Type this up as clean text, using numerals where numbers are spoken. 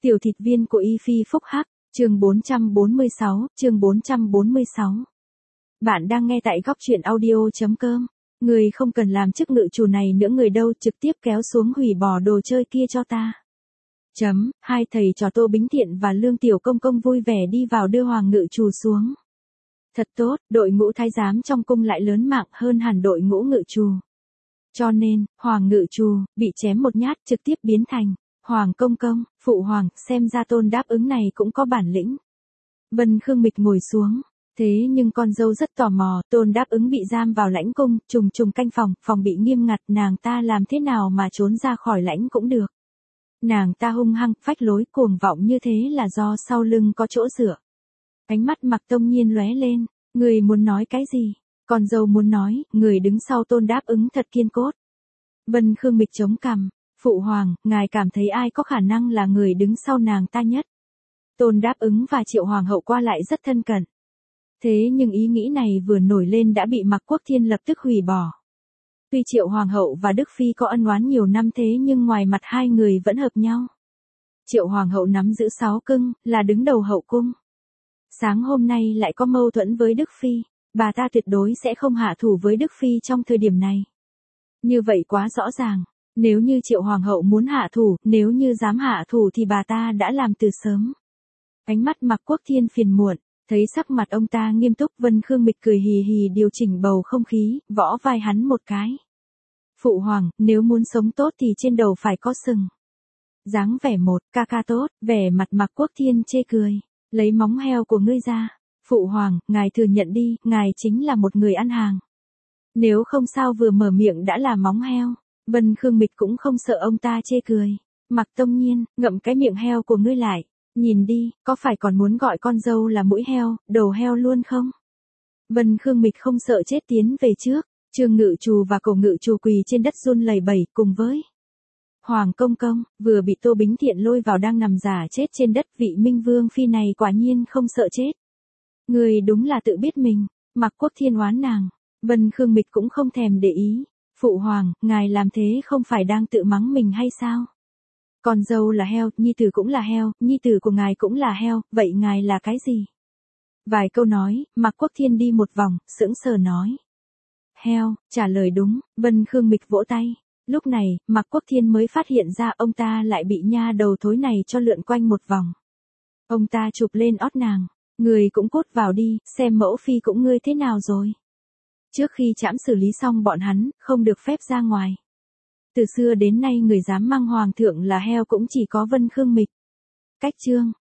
Tiểu thịt viên của Y Phi phúc hắc, chương 446, chương 446. Bạn đang nghe tại góc truyện audio.com. Người không cần làm chức ngự chủ này nữa người đâu, trực tiếp kéo xuống hủy bỏ đồ chơi kia cho ta. Hai thầy trò Tô Bính Thiện và Lương Tiểu Công Công vui vẻ đi vào đưa hoàng ngự chủ xuống. Thật tốt, đội ngũ thái giám trong cung lại lớn mạng hơn hẳn đội ngũ ngự chủ. Cho nên, hoàng ngự chủ, bị chém một nhát trực tiếp biến thành Hoàng Công Công, Phụ Hoàng, xem ra Tôn đáp ứng này cũng có bản lĩnh. Vân Khương Mịch ngồi xuống. Thế nhưng con dâu rất tò mò, Tôn đáp ứng bị giam vào lãnh cung, trùng canh phòng bị nghiêm ngặt, nàng ta làm thế nào mà trốn ra khỏi lãnh cũng được. Nàng ta hung hăng, phách lối, cuồng vọng như thế là do sau lưng có chỗ dựa. Ánh mắt Mạc Tông Nhiên lóe lên, người muốn nói cái gì? Con dâu muốn nói, người đứng sau Tôn đáp ứng thật kiên cốt. Vân Khương Mịch chống cằm, Phụ Hoàng, ngài cảm thấy ai có khả năng là người đứng sau nàng ta nhất? Tôn đáp ứng và Triệu Hoàng hậu qua lại rất thân cận. Thế nhưng ý nghĩ này vừa nổi lên đã bị Mạc Quốc Thiên lập tức hủy bỏ. Tuy Triệu Hoàng hậu và Đức Phi có ân oán nhiều năm thế nhưng ngoài mặt hai người vẫn hợp nhau. Triệu Hoàng hậu nắm giữ 6 cưng, là đứng đầu hậu cung. Sáng hôm nay lại có mâu thuẫn với Đức Phi, bà ta tuyệt đối sẽ không hạ thủ với Đức Phi trong thời điểm này. Như vậy quá rõ ràng, nếu như Triệu Hoàng hậu muốn hạ thủ, nếu như dám hạ thủ thì bà ta đã làm từ sớm. Ánh mắt Mạc Quốc Thiên phiền muộn. Thấy sắc mặt ông ta nghiêm túc, Vân Khương Mịch cười hì hì điều chỉnh bầu không khí, võ vai hắn một cái. Phụ Hoàng, nếu muốn sống tốt thì trên đầu phải có sừng. Dáng vẻ một, ca ca tốt, vẻ mặt Mạc Quốc Thiên chê cười. Lấy móng heo của ngươi ra. Phụ Hoàng, ngài thừa nhận đi, ngài chính là một người ăn hàng. Nếu không sao vừa mở miệng đã là móng heo. Vân Khương Mịch cũng không sợ ông ta chê cười. Mạc Tông Nhiên, ngậm cái miệng heo của ngươi lại. Nhìn đi, có phải còn muốn gọi con dâu là mũi heo, đầu heo luôn không? Vân Khương Mịch không sợ chết tiến về trước, Trương ngự trù và Cổ ngự trù quỳ trên đất run lẩy bẩy cùng với Hoàng Công Công, vừa bị Tô Bính Thiện lôi vào đang nằm giả chết trên đất, vị Minh Vương Phi này quả nhiên không sợ chết. Người đúng là tự biết mình, Mạc Quốc Thiên oán nàng, Vân Khương Mịch cũng không thèm để ý. Phụ Hoàng, ngài làm thế không phải đang tự mắng mình hay sao? Con dâu là heo, nhi tử cũng là heo, nhi tử của ngài cũng là heo, vậy ngài là cái gì? Vài câu nói, Mạc Quốc Thiên đi một vòng, sững sờ nói. Heo, trả lời đúng, Vân Khương Mịch vỗ tay. Lúc này, Mạc Quốc Thiên mới phát hiện ra ông ta lại bị nha đầu thối này cho lượn quanh một vòng. Ông ta chụp lên ót nàng, người cũng cút vào đi, xem mẫu phi cũng ngươi thế nào rồi. Trước khi trẫm xử lý xong bọn hắn, không được phép ra ngoài. Từ xưa đến nay người dám mang hoàng thượng là heo cũng chỉ có Vân Khương Mịch. Cách chương